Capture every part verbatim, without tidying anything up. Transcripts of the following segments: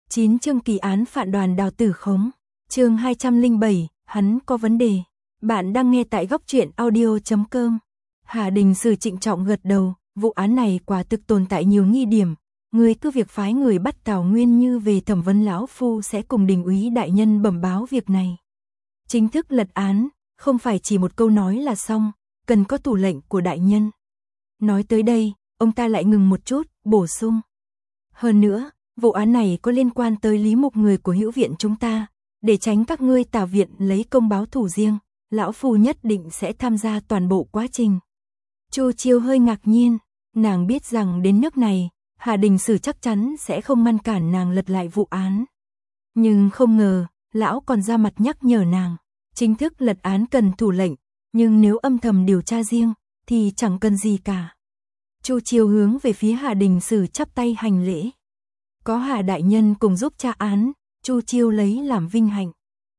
chín chương kỳ án phản đoàn Đào Tử Khống. Chương hai trăm lẻ bảy, hắn có vấn đề. Bạn đang nghe tại góc truyện audio chấm com. Hà Đình Sử trịnh trọng gật đầu, vụ án này quả thực tồn tại nhiều nghi điểm, ngươi cứ việc phái người bắt Tào Nguyên Như về thẩm vấn, lão phu sẽ cùng Đình úy đại nhân bẩm báo việc này. Chính thức lật án, không phải chỉ một câu nói là xong, cần có thủ lệnh của đại nhân. Nói tới đây, ông ta lại ngừng một chút, bổ sung. Hơn nữa, vụ án này có liên quan tới Lý Mục, người của Hữu viện chúng ta, để tránh các ngươi Tào viện lấy công báo thù riêng, lão phu nhất định sẽ tham gia toàn bộ quá trình. Chu Chiêu hơi ngạc nhiên, nàng biết rằng đến nước này, Hà Đình Sử chắc chắn sẽ không ngăn cản nàng lật lại vụ án. Nhưng không ngờ, lão còn ra mặt nhắc nhở nàng, chính thức lật án cần thủ lệnh, nhưng nếu âm thầm điều tra riêng, thì chẳng cần gì cả. Chu Chiêu hướng về phía Hà Đình Sử chắp tay hành lễ. Có Hà đại nhân cùng giúp tra án, Chu Chiêu lấy làm vinh hạnh.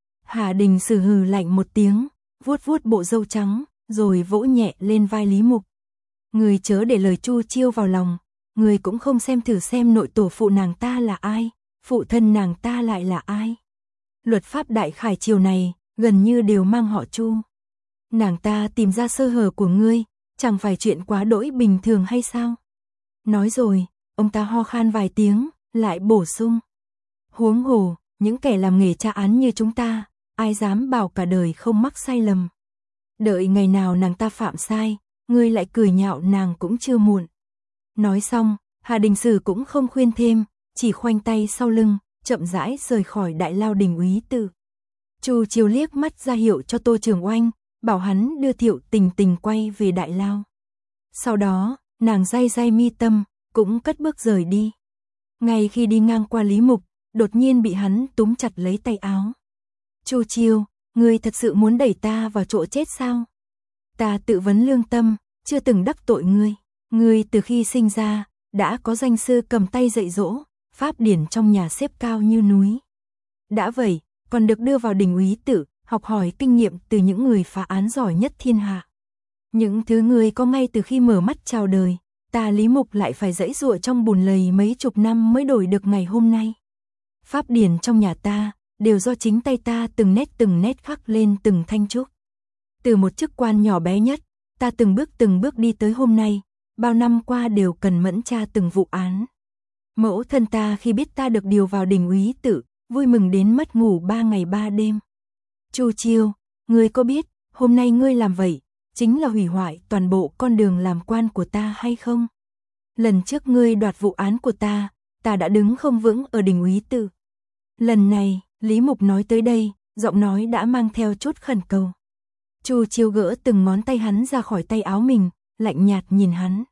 Hà Đình Sử hừ lạnh một tiếng, vuốt vuốt bộ râu trắng, rồi vỗ nhẹ lên vai Lý Mục. Người chớ để lời Chu Chiêu vào lòng, người cũng không xem thử xem nội tổ phụ nàng ta là ai, phụ thân nàng ta lại là ai. Luật pháp đại khải triều này, gần như đều mang họ Chu. Nàng ta tìm ra sơ hở của ngươi, chẳng phải chuyện quá đỗi bình thường hay sao? Nói rồi, ông ta ho khan vài tiếng, lại bổ sung. Huống hồ, những kẻ làm nghề tra án như chúng ta, ai dám bảo cả đời không mắc sai lầm. Đợi ngày nào nàng ta phạm sai, ngươi lại cười nhạo nàng cũng chưa muộn. Nói xong, Hà Đình Sử cũng không khuyên thêm, chỉ khoanh tay sau lưng, chậm rãi rời khỏi đại lao Đình úy tự. Chu Chiêu liếc mắt ra hiệu cho Tô Trường Oanh, bảo hắn đưa Thiệu Tình Tình quay về đại lao. Sau đó, nàng day day mi tâm, cũng cất bước rời đi. Ngay khi đi ngang qua Lý Mục, đột nhiên bị hắn túm chặt lấy tay áo. Chu Chiêu, ngươi thật sự muốn đẩy ta vào chỗ chết sao? Ta tự vấn lương tâm, chưa từng đắc tội ngươi. Ngươi từ khi sinh ra, đã có danh sư cầm tay dạy dỗ, pháp điển trong nhà xếp cao như núi. Đã vậy, còn được đưa vào Đình úy tự, học hỏi kinh nghiệm từ những người phá án giỏi nhất thiên hạ. Những thứ ngươi có ngay từ khi mở mắt chào đời, ta Lý Mục lại phải giãy giụa trong bùn lầy mấy chục năm mới đổi được ngày hôm nay. Pháp điển trong nhà ta, đều do chính tay ta từng nét từng nét khắc lên từng thanh trúc. Từ một chức quan nhỏ bé nhất, ta từng bước từng bước đi tới hôm nay, bao năm qua đều cần mẫn tra từng vụ án. Mẫu thân ta khi biết ta được điều vào Đình úy tự, vui mừng đến mất ngủ ba ngày ba đêm. Chu Chiêu, ngươi có biết, hôm nay ngươi làm vậy, chính là hủy hoại toàn bộ con đường làm quan của ta hay không? Lần trước ngươi đoạt vụ án của ta, ta đã đứng không vững ở Đình úy tự. Lần này, Lý Mục nói tới đây, giọng nói đã mang theo chút khẩn cầu. Chu Chiêu gỡ từng ngón tay hắn ra khỏi tay áo mình, lạnh nhạt nhìn hắn.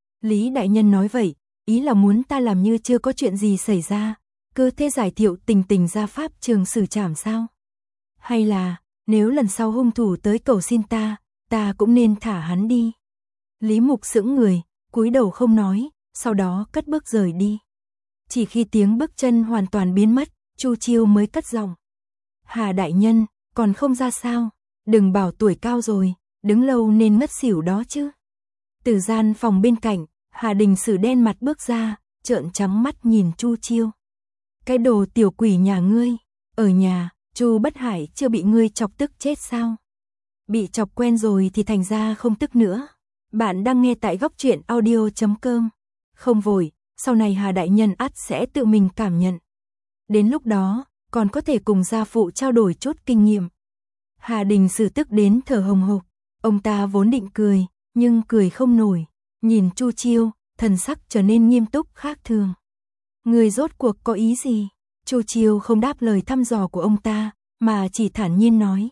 Lý đại nhân nói vậy, ý là muốn ta làm như chưa có chuyện gì xảy ra, cứ thế giải Thiệu Tình Tình ra pháp trường xử trảm sao? Hay là, nếu lần sau hung thủ tới cầu xin ta, ta cũng nên thả hắn đi? Lý Mục sững người, cúi đầu không nói, sau đó cất bước rời đi. Chỉ khi tiếng bước chân hoàn toàn biến mất, Chu Chiêu mới cất giọng. Hà đại nhân, còn không ra sao? Đừng bảo tuổi cao rồi, đứng lâu nên ngất xỉu đó chứ. Từ gian phòng bên cạnh, Hà Đình Sử đen mặt bước ra, trợn trắng mắt nhìn Chu Chiêu. Cái đồ tiểu quỷ nhà ngươi, ở nhà, Chu Bất Hải chưa bị ngươi chọc tức chết sao? Bị chọc quen rồi thì thành ra không tức nữa. Bạn đang nghe tại góc truyện audio chấm com. Không vội, sau này Hà đại nhân ắt sẽ tự mình cảm nhận. Đến lúc đó, còn có thể cùng gia phụ trao đổi chút kinh nghiệm. Hà Đình Sử tức đến thở hồng hộc, ông ta vốn định cười, nhưng cười không nổi, nhìn Chu Chiêu, thần sắc trở nên nghiêm túc khác thường. Người rốt cuộc có ý gì? Chu Chiêu không đáp lời thăm dò của ông ta, mà chỉ thản nhiên nói.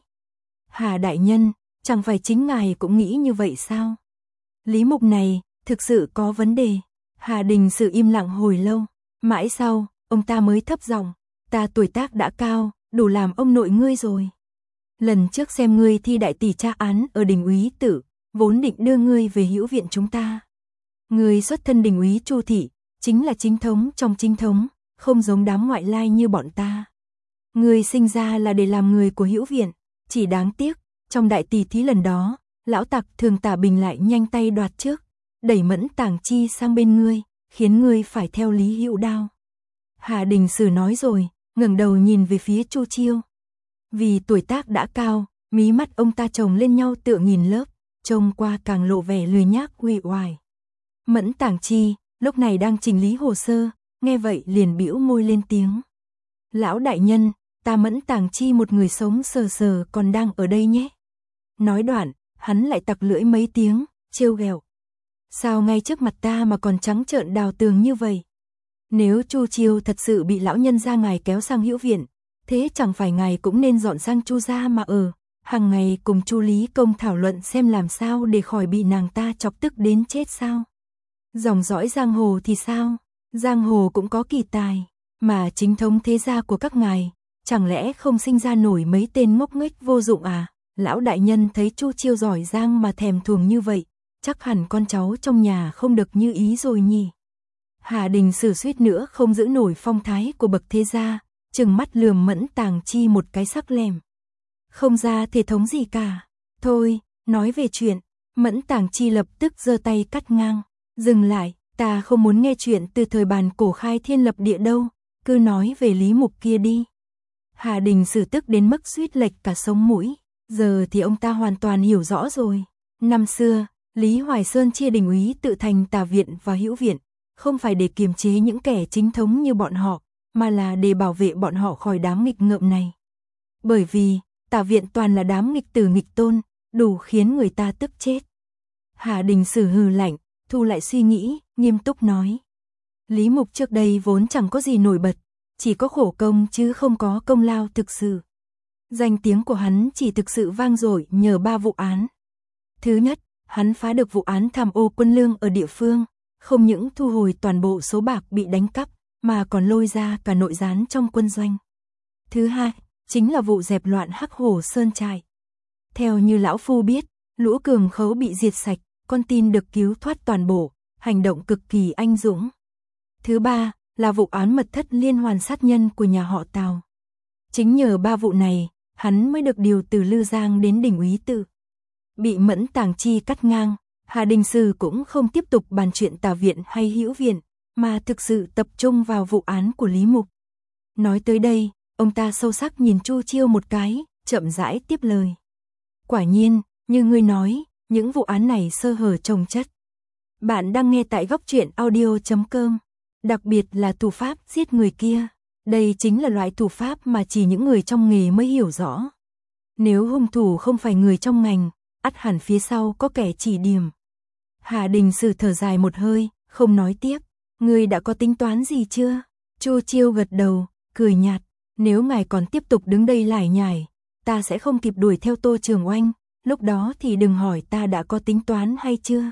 Hà đại nhân, chẳng phải chính ngài cũng nghĩ như vậy sao? Lý Mục này, thực sự có vấn đề. Hà Đình Sử im lặng hồi lâu, mãi sau, ông ta mới thấp giọng, ta tuổi tác đã cao, đủ làm ông nội ngươi rồi. Lần trước xem ngươi thi đại tỷ tra án ở Đình úy tự, vốn định đưa ngươi về Hữu viện chúng ta. Ngươi xuất thân Đình úy Chu thị, chính là chính thống trong chính thống, không giống đám ngoại lai như bọn ta. Ngươi sinh ra là để làm người của Hữu viện, chỉ đáng tiếc, trong đại tỷ thí lần đó, lão tặc Thường Tả Bình lại nhanh tay đoạt trước, đẩy Mẫn Tàng Chi sang bên ngươi, khiến ngươi phải theo Lý Hữu Đao. Hà Đình Sử nói rồi, ngẩng đầu nhìn về phía Chu Chiêu. Vì tuổi tác đã cao, mí mắt ông ta chồng lên nhau tựa nghìn lớp, trông qua càng lộ vẻ lười nhác uể oải. Mẫn Tàng Chi lúc này đang chỉnh lý hồ sơ, nghe vậy liền bĩu môi lên tiếng. Lão đại nhân, ta Mẫn Tàng Chi một người sống sờ sờ còn đang ở đây nhé. Nói đoạn, hắn lại tặc lưỡi mấy tiếng, trêu ghẹo. Sao ngay trước mặt ta mà còn trắng trợn đào tường như vậy? Nếu Chu Chiêu thật sự bị lão nhân gia ngài kéo sang Hữu viện, thế chẳng phải ngài cũng nên dọn sang Chu gia mà ở, hàng ngày cùng Chu Lý Công thảo luận xem làm sao để khỏi bị nàng ta chọc tức đến chết sao? Dòng dõi giang hồ thì sao? Giang hồ cũng có kỳ tài, mà chính thống thế gia của các ngài, chẳng lẽ không sinh ra nổi mấy tên ngốc nghếch vô dụng à? Lão đại nhân thấy Chu Chiêu giỏi giang mà thèm thuồng như vậy, chắc hẳn con cháu trong nhà không được như ý rồi nhỉ. Hà Đình Sử suýt nữa không giữ nổi phong thái của bậc thế gia, trừng mắt lườm Mẫn Tàng Chi một cái sắc lẻm. Không ra thể thống gì cả. Thôi, nói về chuyện, Mẫn Tàng Chi lập tức giơ tay cắt ngang. Dừng lại, ta không muốn nghe chuyện từ thời bàn cổ khai thiên lập địa đâu, cứ nói về Lý Mục kia đi. Hà Đình Sử tức đến mức suýt lệch cả sống mũi, giờ thì ông ta hoàn toàn hiểu rõ rồi. Năm xưa, Lý Hoài Sơn chia đình úy tự thành Tả viện và Hữu viện, không phải để kiềm chế những kẻ chính thống như bọn họ, mà là để bảo vệ bọn họ khỏi đám nghịch ngợm này. Bởi vì, Tả viện toàn là đám nghịch tử nghịch tôn, đủ khiến người ta tức chết. Hà Đình Sử hừ lạnh, thu lại suy nghĩ, nghiêm túc nói. Lý Mục trước đây vốn chẳng có gì nổi bật, chỉ có khổ công chứ không có công lao thực sự. Danh tiếng của hắn chỉ thực sự vang dội nhờ ba vụ án. Thứ nhất, hắn phá được vụ án tham ô quân lương ở địa phương, không những thu hồi toàn bộ số bạc bị đánh cắp, mà còn lôi ra cả nội gián trong quân doanh. Thứ hai, chính là vụ dẹp loạn Hắc Hổ Sơn trại. Theo như lão phu biết, lũ cường khấu bị diệt sạch, con tin được cứu thoát toàn bộ, hành động cực kỳ anh dũng. Thứ ba, là vụ án mật thất liên hoàn sát nhân của nhà họ Tào. Chính nhờ ba vụ này, hắn mới được điều từ Lư Giang đến đỉnh úy tự. Bị Mẫn Tàng Chi cắt ngang, Hà Đình Sử cũng không tiếp tục bàn chuyện Tả viện hay Hữu viện, mà thực sự tập trung vào vụ án của Lý Mục. Nói tới đây, ông ta sâu sắc nhìn Chu Chiêu một cái, chậm rãi tiếp lời. Quả nhiên, như ngươi nói, những vụ án này sơ hở chồng chất. Bạn đang nghe tại góc truyện audio chấm com. Đặc biệt là thủ pháp giết người kia. Đây chính là loại thủ pháp mà chỉ những người trong nghề mới hiểu rõ. Nếu hung thủ không phải người trong ngành, ắt hẳn phía sau có kẻ chỉ điểm. Hà Đình Sử thở dài một hơi, không nói tiếp. Ngươi đã có tính toán gì chưa? Chu Chiêu gật đầu, cười nhạt. Nếu ngài còn tiếp tục đứng đây lải nhải, ta sẽ không kịp đuổi theo Tô Trường Oanh. Lúc đó thì đừng hỏi ta đã có tính toán hay chưa.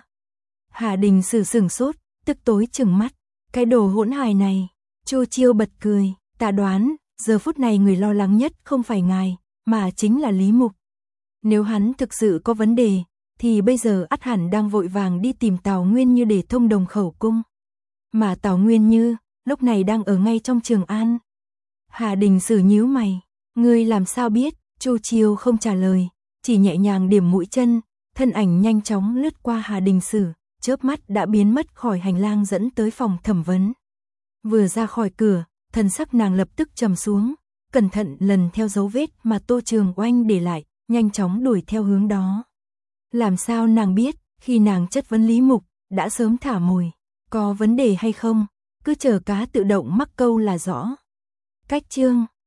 Hà Đình Sử sửng sốt, tức tối trừng mắt. Cái đồ hỗn hài này. Chu Chiêu bật cười. Ta đoán, giờ phút này người lo lắng nhất không phải ngài, mà chính là Lý Mục. Nếu hắn thực sự có vấn đề, thì bây giờ ắt hẳn đang vội vàng đi tìm Tào Nguyên Như để thông đồng khẩu cung. Mà Tào Nguyên Như, lúc này đang ở ngay trong Trường An. Hà Đình Sử nhíu mày. Ngươi làm sao biết? Chu Chiêu không trả lời, chỉ nhẹ nhàng điểm mũi chân, thân ảnh nhanh chóng lướt qua Hà Đình Sử, chớp mắt đã biến mất khỏi hành lang dẫn tới phòng thẩm vấn. Vừa ra khỏi cửa, thần sắc nàng lập tức trầm xuống, cẩn thận lần theo dấu vết mà Tô Trường Oanh để lại, nhanh chóng đuổi theo hướng đó. Làm sao nàng biết, khi nàng chất vấn Lý Mục, đã sớm thả mồi, có vấn đề hay không, cứ chờ cá tự động mắc câu là rõ. Cách chương